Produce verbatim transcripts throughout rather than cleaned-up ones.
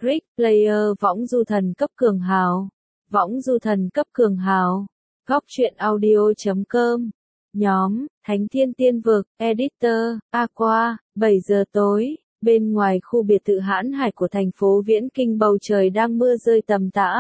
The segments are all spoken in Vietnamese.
Rick Player võng du thần cấp cường hào. Võng du thần cấp cường hào. Góc truyện audio chấm com. Nhóm, Thánh Thiên Tiên Vực, Editor, Aqua, bảy giờ tối, bên ngoài khu biệt thự hãn hải của thành phố Viễn Kinh bầu trời đang mưa rơi tầm tã.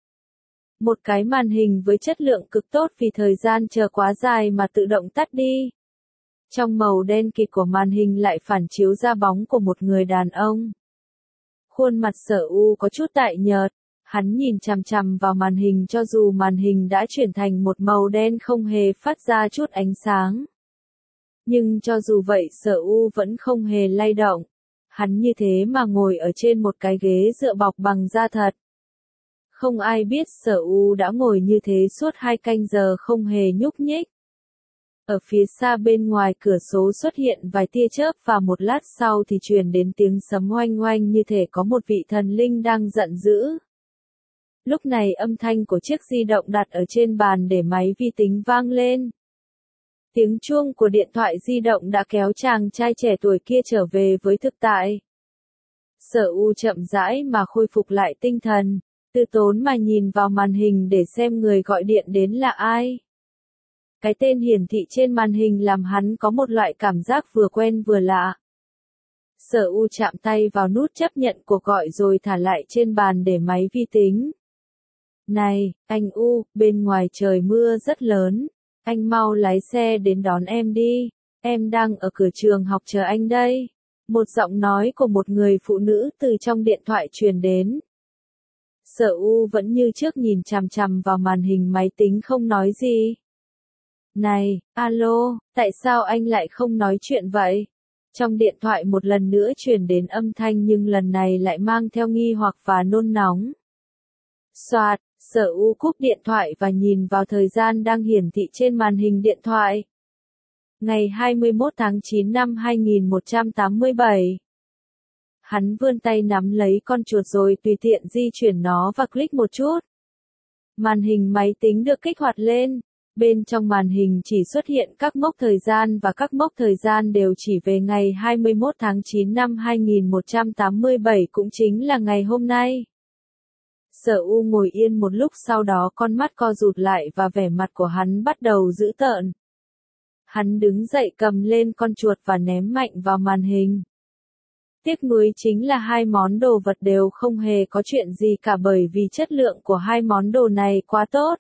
Một cái màn hình với chất lượng cực tốt vì thời gian chờ quá dài mà tự động tắt đi. Trong màu đen kịt của màn hình lại phản chiếu ra bóng của một người đàn ông. Khuôn mặt Sở U có chút tái nhợt, hắn nhìn chằm chằm vào màn hình cho dù màn hình đã chuyển thành một màu đen không hề phát ra chút ánh sáng. Nhưng cho dù vậy Sở U vẫn không hề lay động. Hắn như thế mà ngồi ở trên một cái ghế dựa bọc bằng da thật. Không ai biết Sở U đã ngồi như thế suốt hai canh giờ không hề nhúc nhích. Ở phía xa bên ngoài cửa sổ xuất hiện vài tia chớp và một lát sau thì truyền đến tiếng sấm oanh oanh như thể có một vị thần linh đang giận dữ. Lúc này âm thanh của chiếc di động đặt ở trên bàn để máy vi tính vang lên. Tiếng chuông của điện thoại di động đã kéo chàng trai trẻ tuổi kia trở về với thực tại. Sở U chậm rãi mà khôi phục lại tinh thần, từ tốn mà nhìn vào màn hình để xem người gọi điện đến là ai. Cái tên hiển thị trên màn hình làm hắn có một loại cảm giác vừa quen vừa lạ. Sở U chạm tay vào nút chấp nhận cuộc gọi rồi thả lại trên bàn để máy vi tính. Này, anh U, bên ngoài trời mưa rất lớn, anh mau lái xe đến đón em đi, em đang ở cửa trường học chờ anh đây. Một giọng nói của một người phụ nữ từ trong điện thoại truyền đến. Sở U vẫn như trước nhìn chằm chằm vào màn hình máy tính không nói gì. Này, alo, tại sao anh lại không nói chuyện vậy? Trong điện thoại một lần nữa truyền đến âm thanh nhưng lần này lại mang theo nghi hoặc và nôn nóng. Soạt, Sở U cúp điện thoại và nhìn vào thời gian đang hiển thị trên màn hình điện thoại. Ngày hai mươi mốt tháng chín năm hai nghìn một trăm tám mươi bảy. Hắn vươn tay nắm lấy con chuột rồi tùy tiện di chuyển nó và click một chút. Màn hình máy tính được kích hoạt lên. Bên trong màn hình chỉ xuất hiện các mốc thời gian và các mốc thời gian đều chỉ về ngày hai mươi mốt tháng chín năm hai nghìn một trăm tám mươi bảy cũng chính là ngày hôm nay. Sở U ngồi yên một lúc sau đó con mắt co rụt lại và vẻ mặt của hắn bắt đầu dữ tợn. Hắn đứng dậy cầm lên con chuột và ném mạnh vào màn hình. Tiếc nuối chính là hai món đồ vật đều không hề có chuyện gì cả bởi vì chất lượng của hai món đồ này quá tốt.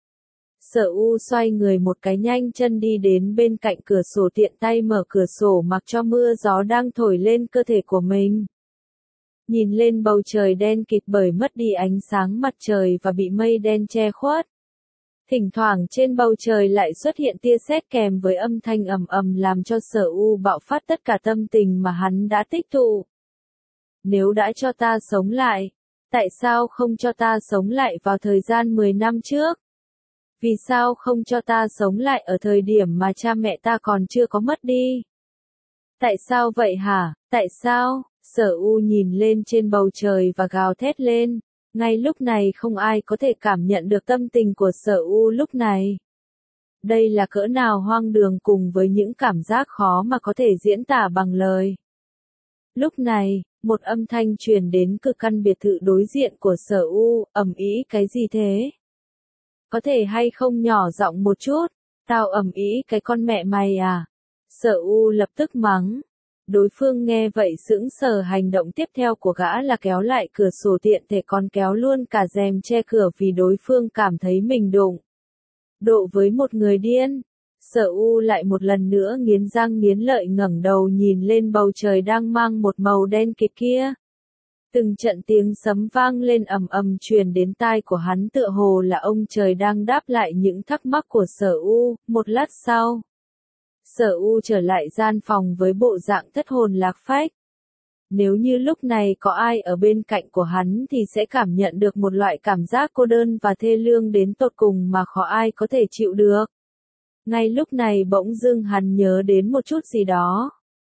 Sở U xoay người một cái nhanh chân đi đến bên cạnh cửa sổ tiện tay mở cửa sổ mặc cho mưa gió đang thổi lên cơ thể của mình. Nhìn lên bầu trời đen kịt bởi mất đi ánh sáng mặt trời và bị mây đen che khuất. Thỉnh thoảng trên bầu trời lại xuất hiện tia sét kèm với âm thanh ầm ầm làm cho Sở U bạo phát tất cả tâm tình mà hắn đã tích tụ. Nếu đã cho ta sống lại, tại sao không cho ta sống lại vào thời gian mười năm trước? Vì sao không cho ta sống lại ở thời điểm mà cha mẹ ta còn chưa có mất đi? Tại sao vậy hả? Tại sao? Sở U nhìn lên trên bầu trời và gào thét lên. Ngay lúc này không ai có thể cảm nhận được tâm tình của Sở U lúc này. Đây là cỡ nào hoang đường cùng với những cảm giác khó mà có thể diễn tả bằng lời. Lúc này, một âm thanh truyền đến cực căn biệt thự đối diện của Sở U, ầm ĩ cái gì thế? Có thể hay không nhỏ giọng một chút, tao ầm ĩ cái con mẹ mày à? Sở U lập tức mắng. Đối phương nghe vậy sững sờ hành động tiếp theo của gã là kéo lại cửa sổ tiện thể còn kéo luôn cả rèm che cửa vì đối phương cảm thấy mình đụng độ với một người điên. Sở U lại một lần nữa nghiến răng nghiến lợi ngẩng đầu nhìn lên bầu trời đang mang một màu đen kịt kia. Từng trận tiếng sấm vang lên ầm ầm truyền đến tai của hắn tựa hồ là ông trời đang đáp lại những thắc mắc của Sở U. Một lát sau, Sở U trở lại gian phòng với bộ dạng thất hồn lạc phách. Nếu như lúc này có ai ở bên cạnh của hắn thì sẽ cảm nhận được một loại cảm giác cô đơn và thê lương đến tột cùng mà khó ai có thể chịu được. Ngay lúc này bỗng dưng hắn nhớ đến một chút gì đó.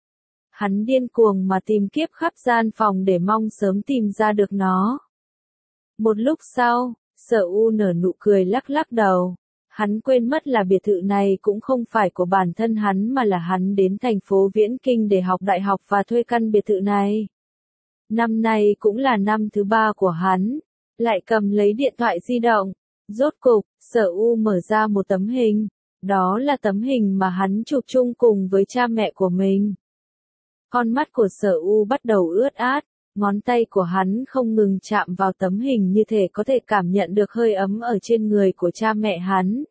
Hắn điên cuồng mà tìm kiếp khắp gian phòng để mong sớm tìm ra được nó. Một lúc sau, Sở U nở nụ cười lắc lắc đầu. Hắn quên mất là biệt thự này cũng không phải của bản thân hắn mà là hắn đến thành phố Viễn Kinh để học đại học và thuê căn biệt thự này. Năm nay cũng là năm thứ ba của hắn, lại cầm lấy điện thoại di động. Rốt cục, Sở U mở ra một tấm hình. Đó là tấm hình mà hắn chụp chung cùng với cha mẹ của mình. Con mắt của Sở U bắt đầu ướt át, ngón tay của hắn không ngừng chạm vào tấm hình như thể có thể cảm nhận được hơi ấm ở trên người của cha mẹ hắn.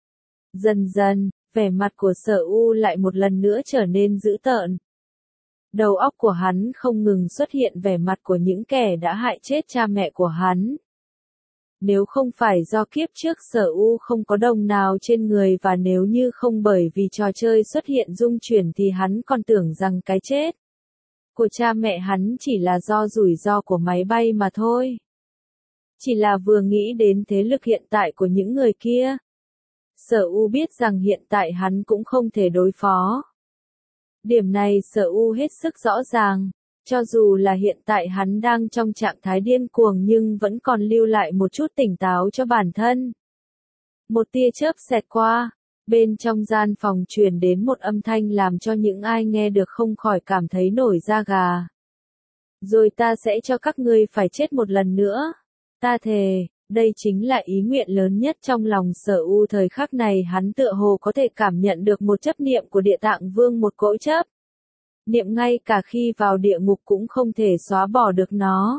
Dần dần, vẻ mặt của Sở U lại một lần nữa trở nên dữ tợn. Đầu óc của hắn không ngừng xuất hiện vẻ mặt của những kẻ đã hại chết cha mẹ của hắn. Nếu không phải do kiếp trước Sở U không có đồng nào trên người và nếu như không bởi vì trò chơi xuất hiện dung chuyển thì hắn còn tưởng rằng cái chết của cha mẹ hắn chỉ là do rủi ro của máy bay mà thôi. Chỉ là vừa nghĩ đến thế lực hiện tại của những người kia. Sở U biết rằng hiện tại hắn cũng không thể đối phó. Điểm này Sở U hết sức rõ ràng. Cho dù là hiện tại hắn đang trong trạng thái điên cuồng nhưng vẫn còn lưu lại một chút tỉnh táo cho bản thân. Một tia chớp xẹt qua, bên trong gian phòng truyền đến một âm thanh làm cho những ai nghe được không khỏi cảm thấy nổi da gà. Rồi ta sẽ cho các ngươi phải chết một lần nữa. Ta thề, đây chính là ý nguyện lớn nhất trong lòng Sở U thời khắc này hắn tựa hồ có thể cảm nhận được một chấp niệm của Địa Tạng Vương một cỗ chấp. Niệm ngay cả khi vào địa ngục cũng không thể xóa bỏ được nó.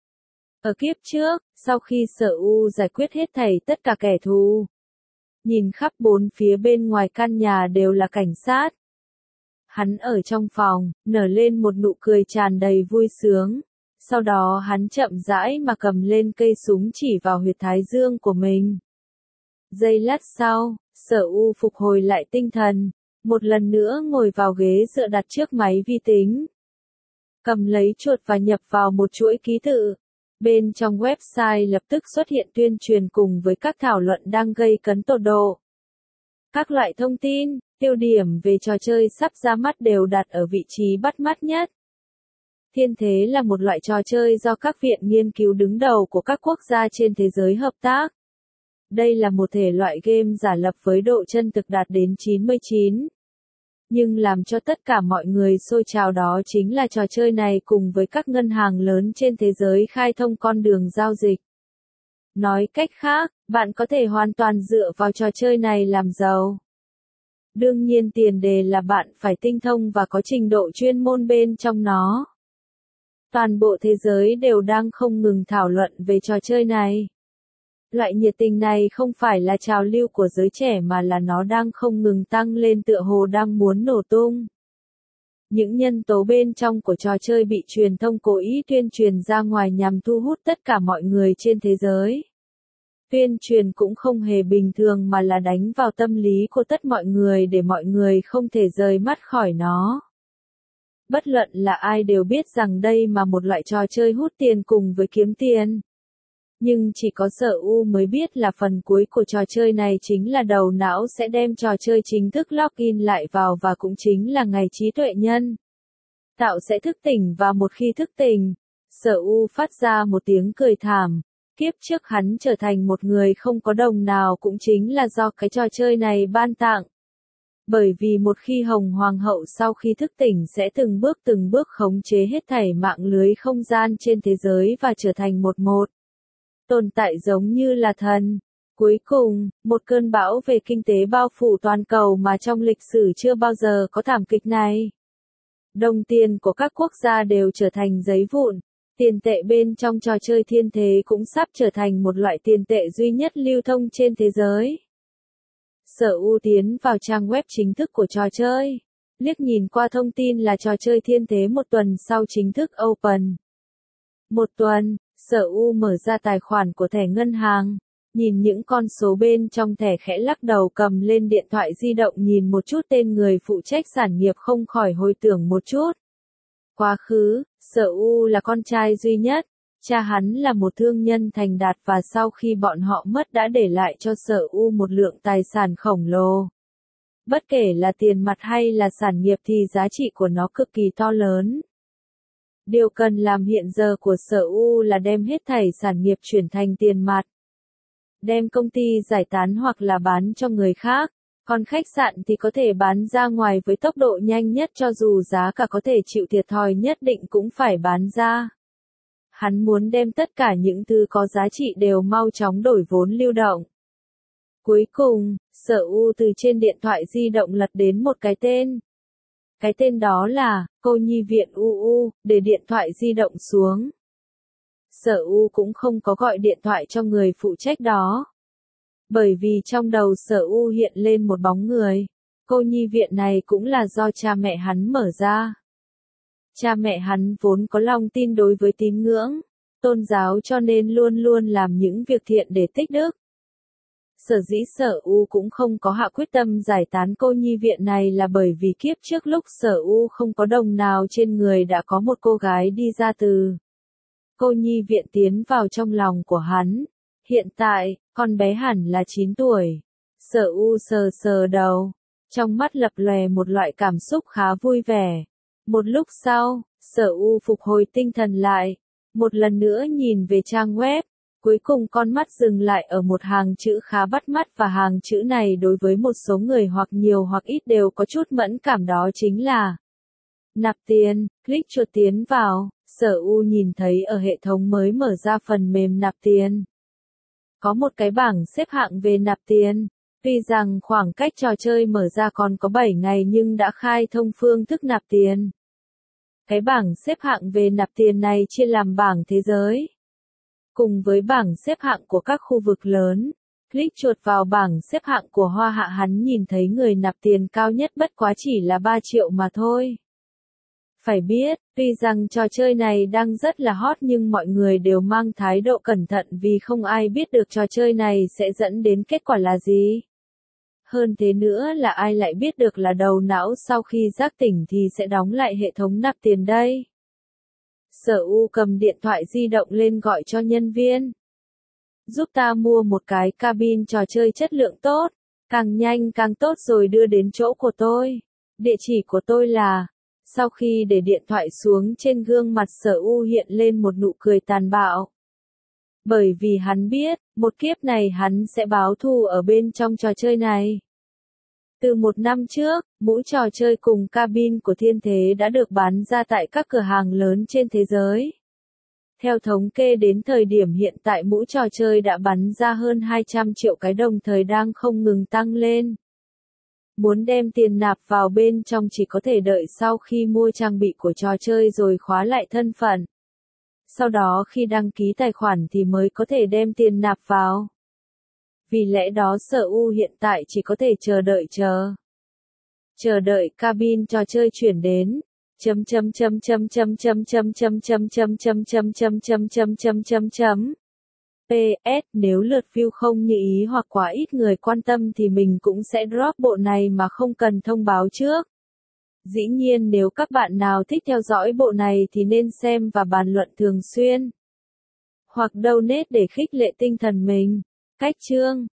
Ở kiếp trước, sau khi Sở U giải quyết hết thảy tất cả kẻ thù, nhìn khắp bốn phía bên ngoài căn nhà đều là cảnh sát. Hắn ở trong phòng, nở lên một nụ cười tràn đầy vui sướng. Sau đó hắn chậm rãi mà cầm lên cây súng chỉ vào huyệt thái dương của mình. Giây lát sau, Sở U phục hồi lại tinh thần. Một lần nữa ngồi vào ghế dựa đặt trước máy vi tính. Cầm lấy chuột và nhập vào một chuỗi ký tự. Bên trong website lập tức xuất hiện tuyên truyền cùng với các thảo luận đang gây cấn tột độ. Các loại thông tin, tiêu điểm về trò chơi sắp ra mắt đều đặt ở vị trí bắt mắt nhất. Thiên Thế là một loại trò chơi do các viện nghiên cứu đứng đầu của các quốc gia trên thế giới hợp tác. Đây là một thể loại game giả lập với độ chân thực đạt đến chín mươi chín. Nhưng làm cho tất cả mọi người xôi trào đó chính là trò chơi này cùng với các ngân hàng lớn trên thế giới khai thông con đường giao dịch. Nói cách khác, bạn có thể hoàn toàn dựa vào trò chơi này làm giàu. Đương nhiên tiền đề là bạn phải tinh thông và có trình độ chuyên môn bên trong nó. Toàn bộ thế giới đều đang không ngừng thảo luận về trò chơi này. Loại nhiệt tình này không phải là trào lưu của giới trẻ mà là nó đang không ngừng tăng lên tựa hồ đang muốn nổ tung. Những nhân tố bên trong của trò chơi bị truyền thông cố ý tuyên truyền ra ngoài nhằm thu hút tất cả mọi người trên thế giới. Tuyên truyền cũng không hề bình thường mà là đánh vào tâm lý của tất mọi người để mọi người không thể rời mắt khỏi nó. Bất luận là ai đều biết rằng đây là một loại trò chơi hút tiền cùng với kiếm tiền. Nhưng chỉ có Sở U mới biết là phần cuối của trò chơi này chính là đầu não sẽ đem trò chơi chính thức login lại vào và cũng chính là ngày trí tuệ nhân tạo sẽ thức tỉnh và một khi thức tỉnh, Sở U phát ra một tiếng cười thảm. Kiếp trước hắn trở thành một người không có đồng nào cũng chính là do cái trò chơi này ban tặng. Bởi vì một khi Hồng Hoàng hậu sau khi thức tỉnh sẽ từng bước từng bước khống chế hết thảy mạng lưới không gian trên thế giới và trở thành một một tồn tại giống như là thần. Cuối cùng, một cơn bão về kinh tế bao phủ toàn cầu mà trong lịch sử chưa bao giờ có thảm kịch này. Đồng tiền của các quốc gia đều trở thành giấy vụn. Tiền tệ bên trong trò chơi Thiên Thế cũng sắp trở thành một loại tiền tệ duy nhất lưu thông trên thế giới. Sở U tiến vào trang web chính thức của trò chơi. Liếc nhìn qua thông tin là trò chơi Thiên Thế một tuần sau chính thức open. Một tuần, Sở U mở ra tài khoản của thẻ ngân hàng. Nhìn những con số bên trong thẻ khẽ lắc đầu cầm lên điện thoại di động nhìn một chút tên người phụ trách sản nghiệp không khỏi hồi tưởng một chút. Quá khứ, Sở U là con trai duy nhất. Cha hắn là một thương nhân thành đạt và sau khi bọn họ mất đã để lại cho Sở U một lượng tài sản khổng lồ. Bất kể là tiền mặt hay là sản nghiệp thì giá trị của nó cực kỳ to lớn. Điều cần làm hiện giờ của Sở U là đem hết thảy sản nghiệp chuyển thành tiền mặt. Đem công ty giải tán hoặc là bán cho người khác. Còn khách sạn thì có thể bán ra ngoài với tốc độ nhanh nhất cho dù giá cả có thể chịu thiệt thòi nhất định cũng phải bán ra. Hắn muốn đem tất cả những thứ có giá trị đều mau chóng đổi vốn lưu động. Cuối cùng, Sở U từ trên điện thoại di động lật đến một cái tên. Cái tên đó là Cô Nhi Viện u u, để điện thoại di động xuống. Sở U cũng không có gọi điện thoại cho người phụ trách đó. Bởi vì trong đầu Sở U hiện lên một bóng người. Cô nhi viện này cũng là do cha mẹ hắn mở ra. Cha mẹ hắn vốn có lòng tin đối với tín ngưỡng, tôn giáo cho nên luôn luôn làm những việc thiện để tích đức. Sở dĩ Sở U cũng không có hạ quyết tâm giải tán cô nhi viện này là bởi vì kiếp trước lúc Sở U không có đồng nào trên người đã có một cô gái đi ra từ cô nhi viện tiến vào trong lòng của hắn. Hiện tại, con bé hẳn là chín tuổi. Sở U sờ sờ đầu, trong mắt lập lòe một loại cảm xúc khá vui vẻ. Một lúc sau, Sở U phục hồi tinh thần lại, một lần nữa nhìn về trang web, cuối cùng con mắt dừng lại ở một hàng chữ khá bắt mắt và hàng chữ này đối với một số người hoặc nhiều hoặc ít đều có chút mẫn cảm, đó chính là nạp tiền. Click chuột tiến vào, Sở U nhìn thấy ở hệ thống mới mở ra phần mềm nạp tiền. Có một cái bảng xếp hạng về nạp tiền. Tuy rằng khoảng cách trò chơi mở ra còn có bảy ngày nhưng đã khai thông phương thức nạp tiền. Cái bảng xếp hạng về nạp tiền này chia làm bảng thế giới, cùng với bảng xếp hạng của các khu vực lớn. Click chuột vào bảng xếp hạng của Hoa Hạ, hắn nhìn thấy người nạp tiền cao nhất bất quá chỉ là ba triệu mà thôi. Phải biết, tuy rằng trò chơi này đang rất là hot nhưng mọi người đều mang thái độ cẩn thận vì không ai biết được trò chơi này sẽ dẫn đến kết quả là gì. Hơn thế nữa là ai lại biết được là đầu não sau khi giác tỉnh thì sẽ đóng lại hệ thống nạp tiền đây. Sở U cầm điện thoại di động lên gọi cho nhân viên. Giúp ta mua một cái cabin trò chơi chất lượng tốt, càng nhanh càng tốt rồi đưa đến chỗ của tôi. Địa chỉ của tôi là... Sau khi để điện thoại xuống, trên gương mặt Sở U hiện lên một nụ cười tàn bạo. Bởi vì hắn biết, một kiếp này hắn sẽ báo thù ở bên trong trò chơi này. Từ một năm trước, mũ trò chơi cùng cabin của Thiên Thế đã được bán ra tại các cửa hàng lớn trên thế giới. Theo thống kê đến thời điểm hiện tại mũ trò chơi đã bán ra hơn hai trăm triệu cái, đồng thời đang không ngừng tăng lên. Muốn đem tiền nạp vào bên trong chỉ có thể đợi sau khi mua trang bị của trò chơi rồi khóa lại thân phận. Sau đó khi đăng ký tài khoản thì mới có thể đem tiền nạp vào. Vì lẽ đó Sở U hiện tại chỉ có thể chờ đợi chờ. Chờ đợi cabin trò chơi chuyển đến. Chấm chấm chấm chấm chấm chấm chấm chấm chấm chấm chấm chấm chấm chấm chấm chấm chấm chấm. pê ét Nếu lượt view không như ý hoặc quá ít người quan tâm thì mình cũng sẽ drop bộ này mà không cần thông báo trước. Dĩ nhiên nếu các bạn nào thích theo dõi bộ này thì nên xem và bàn luận thường xuyên. Hoặc donate để khích lệ tinh thần mình. Cách chương